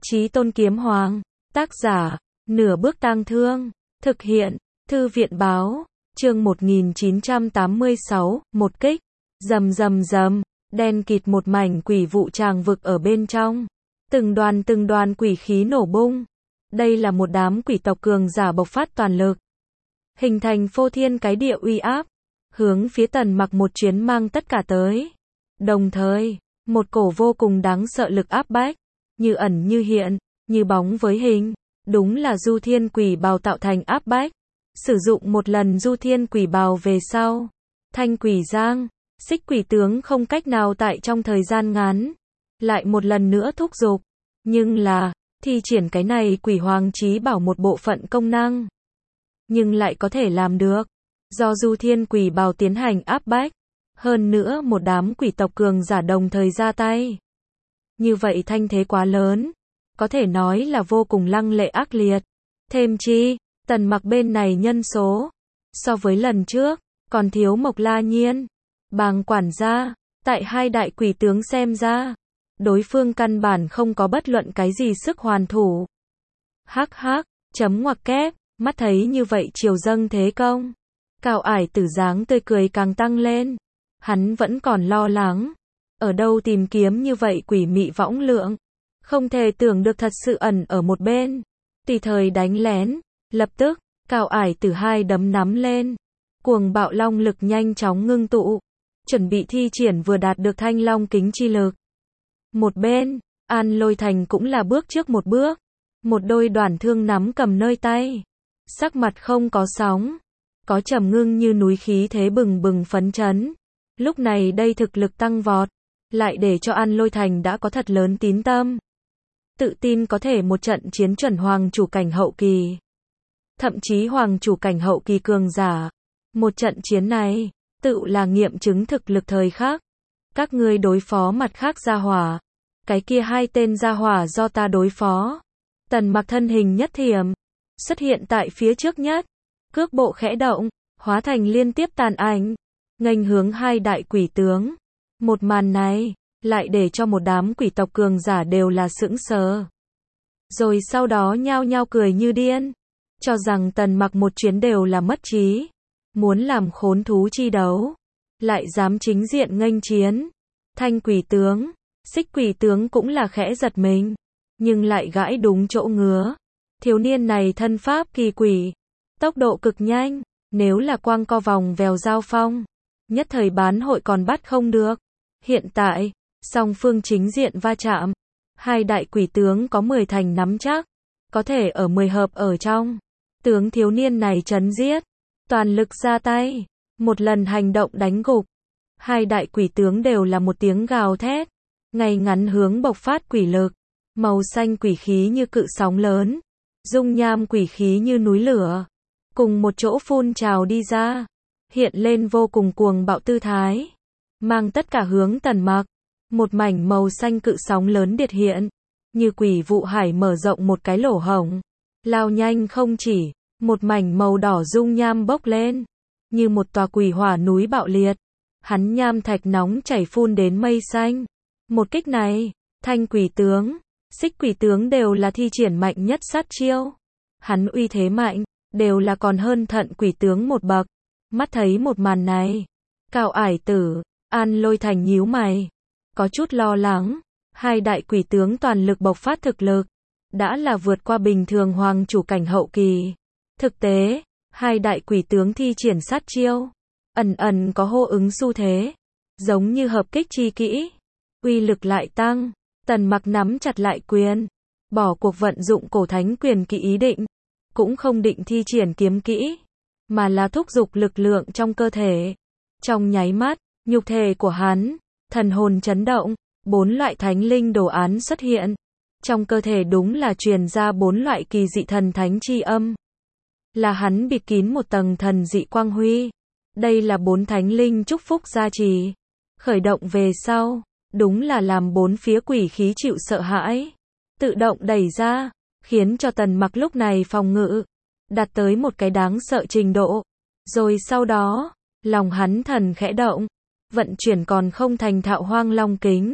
Chí Tôn Kiếm Hoàng, tác giả, Nửa Bước Tang Thương, thực hiện, Thư viện báo, chương 1986, một kích, rầm rầm rầm, đen kịt một mảnh quỷ vụ tràng vực ở bên trong, từng đoàn quỷ khí nổ bung. Đây là một đám quỷ tộc cường giả bộc phát toàn lực, hình thành phô thiên cái địa uy áp, hướng phía Tần Mặc một chuyến mang tất cả tới. Đồng thời, một cổ vô cùng đáng sợ lực áp bách, như ẩn như hiện, như bóng với hình, đúng là Du Thiên Quỷ Bào tạo thành áp bách. Sử dụng một lần Du Thiên Quỷ Bào về sau, Thanh Quỷ Giang, Xích Quỷ Tướng không cách nào tại trong thời gian ngắn lại một lần nữa thúc giục, nhưng là thi triển cái này Quỷ Hoàng Chí Bảo một bộ phận công năng, nhưng lại có thể làm được. Do Du Thiên Quỷ Bào tiến hành áp bách, hơn nữa một đám quỷ tộc cường giả đồng thời ra tay. Như vậy thanh thế quá lớn, có thể nói là vô cùng lăng lệ ác liệt. Thêm chi, Tần Mặc bên này nhân số, so với lần trước, còn thiếu Mộc La Nhiên, Bàng quản gia, tại hai đại quỷ tướng xem ra, đối phương căn bản không có bất luận cái gì sức hoàn thủ. Hắc hắc, chấm ngoặc kép, mắt thấy như vậy triều dâng thế công. Cao Ải Tử dáng tươi cười càng tăng lên. Hắn vẫn còn lo lắng. Ở đâu tìm kiếm như vậy quỷ mị võng lượng. Không thể tưởng được thật sự ẩn ở một bên. Tùy thời đánh lén. Lập tức, Cao Ải Tử hai đấm nắm lên. Cuồng bạo long lực nhanh chóng ngưng tụ. Chuẩn bị thi triển vừa đạt được thanh long kính chi lực. Một bên, An Lôi Thành cũng là bước trước một bước. Một đôi đoản thương nắm cầm nơi tay. Sắc mặt không có sóng. Có trầm ngưng như núi, khí thế bừng bừng phấn chấn. Lúc này đây thực lực tăng vọt, lại để cho An Lôi Thành đã có thật lớn tín tâm. Tự tin có thể một trận chiến chuẩn hoàng chủ cảnh hậu kỳ. Thậm chí hoàng chủ cảnh hậu kỳ cường giả. Một trận chiến này, tự là nghiệm chứng thực lực thời khắc. Các ngươi đối phó mặt khác gia hỏa. Cái kia hai tên gia hỏa do ta đối phó. Tần Mặc thân hình nhất thiểm, xuất hiện tại phía trước nhất. Cước bộ khẽ động, hóa thành liên tiếp tàn ảnh, nghênh hướng hai đại quỷ tướng. Một màn này, lại để cho một đám quỷ tộc cường giả đều là sững sờ. Rồi sau đó nhao nhao cười như điên, cho rằng Tần Mặc một chuyến đều là mất trí, muốn làm khốn thú chi đấu, lại dám chính diện nghênh chiến. Thanh quỷ tướng, Xích quỷ tướng cũng là khẽ giật mình, nhưng lại gãi đúng chỗ ngứa. Thiếu niên này thân pháp kỳ quỷ, tốc độ cực nhanh, nếu là quang co vòng vèo giao phong, nhất thời bán hội còn bắt không được. Hiện tại, song phương chính diện va chạm, hai đại quỷ tướng có 10 thành nắm chắc, có thể ở 10 hợp ở trong. Tướng thiếu niên này trấn giết, toàn lực ra tay, một lần hành động đánh gục. Hai đại quỷ tướng đều là một tiếng gào thét, ngay ngắn hướng bộc phát quỷ lực, màu xanh quỷ khí như cự sóng lớn, dung nham quỷ khí như núi lửa. Cùng một chỗ phun trào đi ra, hiện lên vô cùng cuồng bạo tư thái, mang tất cả hướng Tần Mặc. Một mảnh màu xanh cự sóng lớn điệt hiện, như quỷ vụ hải mở rộng một cái lỗ hổng, lao nhanh không chỉ, một mảnh màu đỏ dung nham bốc lên, như một tòa quỷ hỏa núi bạo liệt, hắn nham thạch nóng chảy phun đến mây xanh. Một kích này, Thanh quỷ tướng, Xích quỷ tướng đều là thi triển mạnh nhất sát chiêu. Hắn uy thế mạnh, đều là còn hơn Thận quỷ tướng một bậc. Mắt thấy một màn này, Cao Ải Tử, An Lôi Thành nhíu mày, có chút lo lắng. Hai đại quỷ tướng toàn lực bộc phát thực lực, đã là vượt qua bình thường hoàng chủ cảnh hậu kỳ. Thực tế, hai đại quỷ tướng thi triển sát chiêu, ẩn ẩn có hô ứng xu thế, giống như hợp kích chi kỹ, uy lực lại tăng. Tần Mặc nắm chặt lại quyền, bỏ cuộc vận dụng cổ thánh quyền kỹ ý định, cũng không định thi triển kiếm kỹ, mà là thúc giục lực lượng trong cơ thể. Trong nháy mắt, nhục thể của hắn, thần hồn chấn động, 4 loại thánh linh đồ án xuất hiện. Trong cơ thể đúng là truyền ra 4 loại kỳ dị thần thánh chi âm. Là hắn bịt kín một tầng thần dị quang huy. Đây là 4 thánh linh chúc phúc gia trì. Khởi động về sau, đúng là làm 4 phía quỷ khí chịu sợ hãi. Tự động đẩy ra, khiến cho Tần Mặc lúc này phòng ngự đạt tới một cái đáng sợ trình độ. Rồi sau đó, lòng hắn thần khẽ động, vận chuyển còn không thành thạo Hoang Long kính,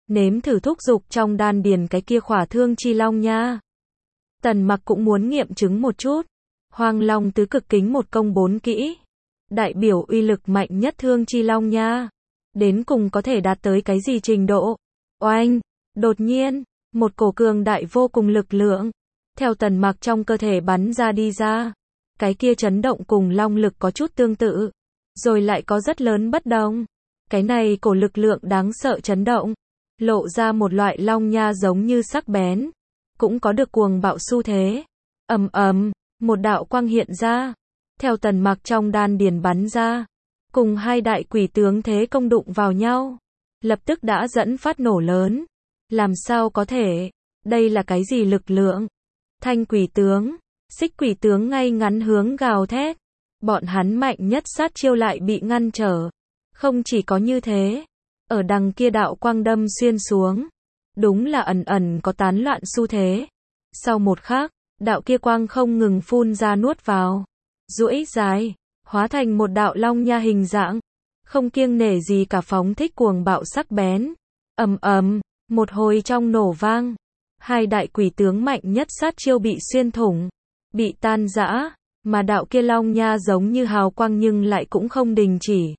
nếm thử thúc dục trong đan điền cái kia khỏa thương chi long nha. Tần Mặc cũng muốn nghiệm chứng một chút. Hoang Long tứ cực kính một công bốn kỹ, đại biểu uy lực mạnh nhất thương chi long nha. Đến cùng có thể đạt tới cái gì trình độ? Oanh! Đột nhiên, một cổ cường đại vô cùng lực lượng theo Tần Mặc trong cơ thể bắn ra đi ra. Cái kia chấn động cùng long lực có chút tương tự, rồi lại có rất lớn bất đồng. Cái này cổ lực lượng đáng sợ chấn động, lộ ra một loại long nha giống như sắc bén, cũng có được cuồng bạo xu thế. Ầm ầm, một đạo quang hiện ra, theo Tần Mặc trong đan điền bắn ra, cùng hai đại quỷ tướng thế công đụng vào nhau, lập tức đã dẫn phát nổ lớn. Làm sao có thể? Đây là cái gì lực lượng? Thanh quỷ tướng, xích quỷ tướng ngay ngắn hướng gào thét. Bọn hắn mạnh nhất sát chiêu lại bị ngăn trở. Không chỉ có như thế, ở đằng kia đạo quang đâm xuyên xuống, đúng là ẩn ẩn có tán loạn xu thế. Sau một khắc, đạo kia quang không ngừng phun ra nuốt vào, duỗi dài, hóa thành một đạo long nha hình dạng, không kiêng nể gì cả phóng thích cuồng bạo sắc bén. Ầm ầm, một hồi trong nổ vang, hai đại quỷ tướng mạnh nhất sát chiêu bị xuyên thủng, bị tan rã, mà đạo kia long nha giống như hào quang nhưng lại cũng không đình chỉ,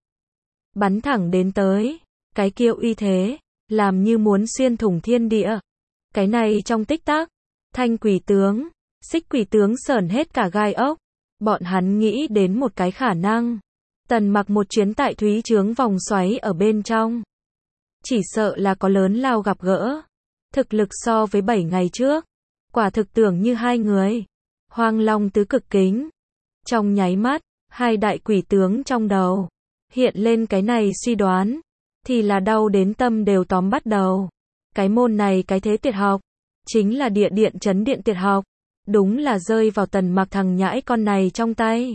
bắn thẳng đến tới. Cái kia uy thế, làm như muốn xuyên thủng thiên địa. Cái này trong tích tắc, thanh quỷ tướng, xích quỷ tướng sởn hết cả gai ốc. Bọn hắn nghĩ đến một cái khả năng. Tần Mặc một chuyến tại thúy trướng vòng xoáy ở bên trong, chỉ sợ là có lớn lao gặp gỡ. Thực lực so với 7 ngày trước, quả thực tưởng như hai người. Hoang Long tứ cực kính. Trong nháy mắt, hai đại quỷ tướng trong đầu hiện lên cái này suy đoán, thì là đau đến tâm đều tóm bắt đầu. Cái môn này cái thế tuyệt học, chính là địa điện chấn điện tuyệt học. Đúng là rơi vào Tần Mặc thằng nhãi con này trong tay.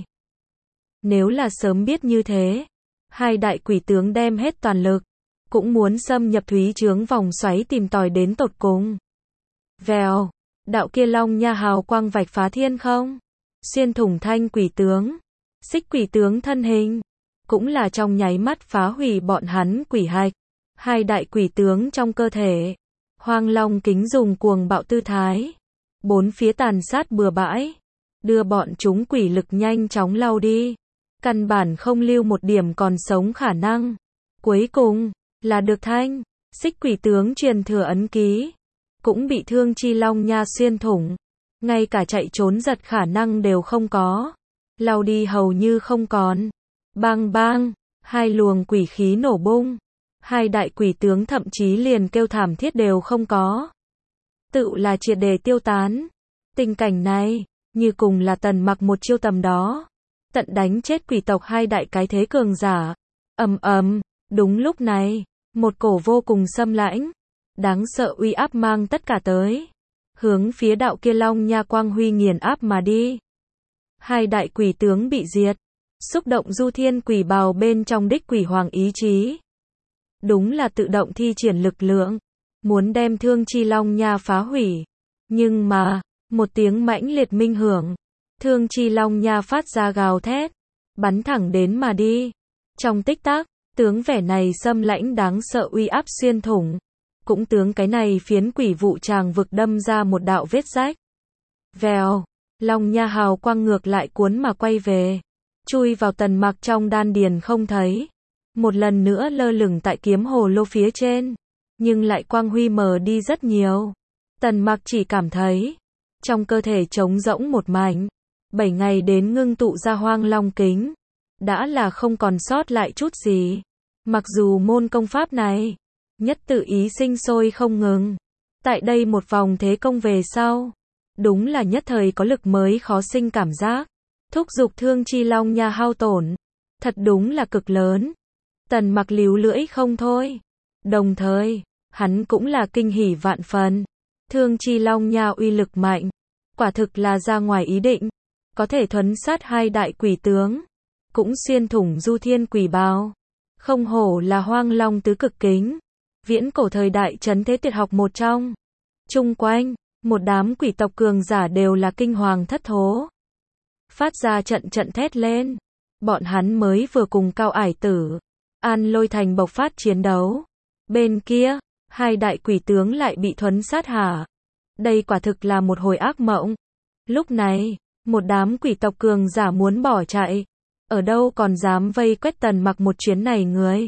Nếu là sớm biết như thế, hai đại quỷ tướng đem hết toàn lực, cũng muốn xâm nhập thúy trướng vòng xoáy tìm tòi đến tột cùng. Vèo, đạo kia long nha hào quang vạch phá thiên không, xuyên thủng thanh quỷ tướng, xích quỷ tướng thân hình, cũng là trong nháy mắt phá hủy bọn hắn quỷ hạch. Hai đại quỷ tướng trong cơ thể, Hoang Long kính dùng cuồng bạo tư thái, bốn phía tàn sát bừa bãi, đưa bọn chúng quỷ lực nhanh chóng lau đi, căn bản không lưu một điểm còn sống khả năng. Cuối cùng, là được thanh, xích quỷ tướng truyền thừa ấn ký, cũng bị thương chi long nha xuyên thủng, ngay cả chạy trốn giật khả năng đều không có, lau đi hầu như không còn. Bang bang, hai luồng quỷ khí nổ bung, hai đại quỷ tướng thậm chí liền kêu thảm thiết đều không có, tự là triệt để tiêu tán. Tình cảnh này, như cùng là Tần Mặc một chiêu tầm đó, tận đánh chết quỷ tộc hai đại cái thế cường giả. Ầm ầm, đúng lúc này, một cổ vô cùng xâm lãnh, đáng sợ uy áp mang tất cả tới, hướng phía đạo kia long nha quang huy nghiền áp mà đi. Hai đại quỷ tướng bị diệt, xúc động du thiên quỷ bào bên trong đích quỷ hoàng ý chí. Đúng là tự động thi triển lực lượng, muốn đem thương chi long nha phá hủy. Nhưng mà, một tiếng mãnh liệt minh hưởng, thương chi long nha phát ra gào thét, bắn thẳng đến mà đi. Trong tích tắc, tướng vẻ này xâm lãnh đáng sợ uy áp xuyên thủng, cũng tướng cái này phiến quỷ vụ tràng vực đâm ra một đạo vết rách. Vèo, long nha hào quang ngược lại cuốn mà quay về, chui vào Tần Mặc trong đan điền không thấy, một lần nữa lơ lửng tại kiếm hồ lô phía trên, nhưng lại quang huy mờ đi rất nhiều. Tần Mặc chỉ cảm thấy trong cơ thể trống rỗng một mảnh. 7 ngày đến ngưng tụ ra Hoang Long kính, đã là không còn sót lại chút gì. Mặc dù môn công pháp này nhất tự ý sinh sôi không ngừng, tại đây một vòng thế công về sau, đúng là nhất thời có lực mới khó sinh cảm giác, thúc giục thương chi long nha hao tổn, thật đúng là cực lớn. Tần Mặc líu lưỡi không thôi, đồng thời, hắn cũng là kinh hỉ vạn phần. Thương chi long nha uy lực mạnh, quả thực là ra ngoài ý định, có thể thuấn sát hai đại quỷ tướng, cũng xuyên thủng du thiên quỷ bào. Không hổ là Hoang Long tứ cực kính, viễn cổ thời đại trấn thế tuyệt học một trong. Chung quanh, một đám quỷ tộc cường giả đều là kinh hoàng thất thố, phát ra trận trận thét lên. Bọn hắn mới vừa cùng Cao Ải Tử, An Lôi Thành bộc phát chiến đấu. Bên kia, Hai đại quỷ tướng lại bị thuấn sát hả? Đây quả thực là một hồi ác mộng. Lúc này, một đám quỷ tộc cường giả muốn bỏ chạy. Ở đâu còn dám vây quét Tần Mặc một chuyến này người.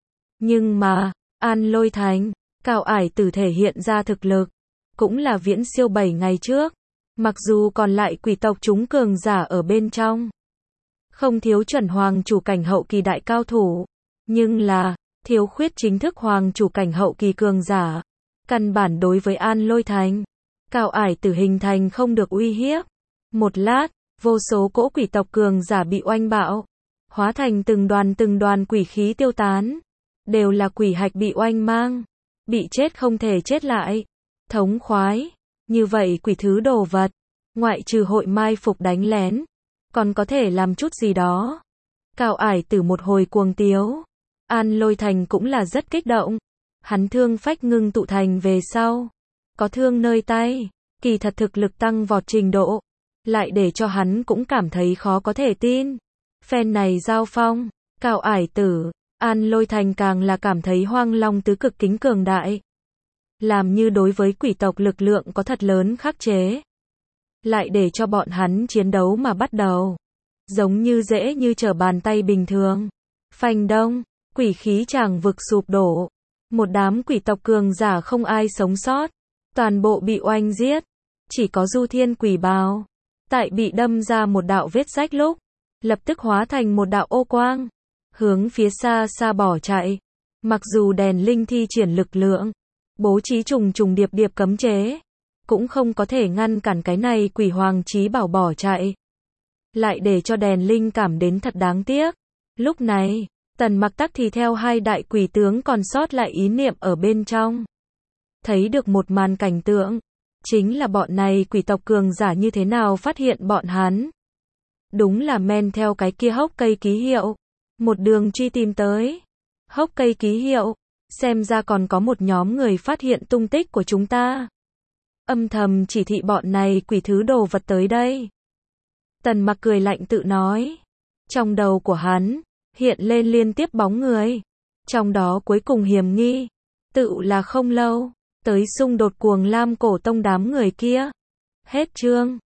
Nhưng mà, An Lôi Thành, Cao Ải Tử thể hiện ra thực lực. Cũng là viễn siêu 7 ngày trước. Mặc dù còn lại quỷ tộc chúng cường giả ở bên trong. Không thiếu chuẩn hoàng chủ cảnh hậu kỳ đại cao thủ. Nhưng là, thiếu khuyết chính thức hoàng chủ cảnh hậu kỳ cường giả. Căn bản đối với An Lôi Thành, Cao Ải Tử hình thành không được uy hiếp. Một lát, vô số cỗ quỷ tộc cường giả bị oanh bạo. Hóa thành từng đoàn quỷ khí tiêu tán. Đều là quỷ hạch bị oanh mang. Bị chết không thể chết lại. Thống khoái. Như vậy quỷ thứ đồ vật. Ngoại trừ hội mai phục đánh lén. Còn có thể làm chút gì đó. Cao Ải Tử một hồi cuồng tiếu. An Lôi Thành cũng là rất kích động. Hắn thương phách ngưng tụ thành về sau. Có thương nơi tay. Kỳ thật thực lực tăng vọt trình độ. Lại để cho hắn cũng cảm thấy khó có thể tin. Phen này giao phong. Cao Ải Tử, An Lôi Thành càng là cảm thấy Hoang Long tứ cực kính cường đại. Làm như đối với quỷ tộc lực lượng có thật lớn khắc chế. Lại để cho bọn hắn chiến đấu mà bắt đầu. Giống như dễ như trở bàn tay bình thường. Phanh đông, quỷ khí tràng vực sụp đổ. Một đám quỷ tộc cường giả không ai sống sót. Toàn bộ bị oanh giết. Chỉ có Du Thiên quỷ bào. Tại bị đâm ra một đạo vết rách lúc. Lập tức hóa thành một đạo ô quang. Hướng phía xa xa bỏ chạy. Mặc dù đèn linh thi triển lực lượng. Bố trí trùng trùng điệp điệp cấm chế. Cũng không có thể ngăn cản cái này quỷ hoàng chí bảo bỏ chạy. Lại để cho đèn linh cảm đến thật đáng tiếc. Lúc này, Tần Mặc tắc thì theo hai đại quỷ tướng còn sót lại ý niệm ở bên trong. Thấy được một màn cảnh tượng. Chính là bọn này quỷ tộc cường giả như thế nào phát hiện bọn hắn. Đúng là men theo cái kia hốc cây ký hiệu. Một đường truy tìm tới. Hốc cây ký hiệu. Xem ra còn có một nhóm người phát hiện tung tích của chúng ta. Âm thầm chỉ thị bọn này quỷ thứ đồ vật tới đây. Tần Mặc cười lạnh tự nói. Trong đầu của hắn, hiện lên liên tiếp bóng người. Trong đó cuối cùng hiểm nghi. Tự là không lâu. Tới xung đột cuồng lam cổ tông đám người kia. Hết chương.